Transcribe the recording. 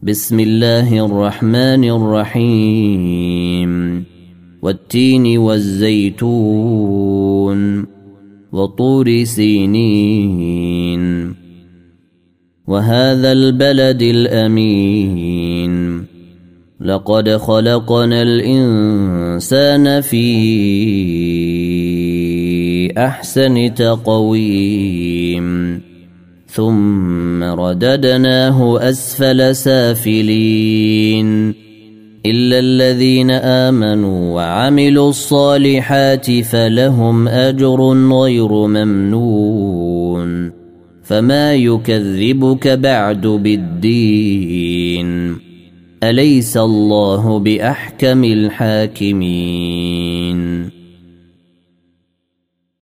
بسم الله الرحمن الرحيم والتين والزيتون وطور سينين وهذا البلد الأمين لقد خلقنا الإنسان في أحسن تقويم ثم رددناه أسفل سافلين إلا الذين آمنوا وعملوا الصالحات فلهم أجر غير ممنون فما يكذبك بعد بالدين أليس الله بأحكم الحاكمين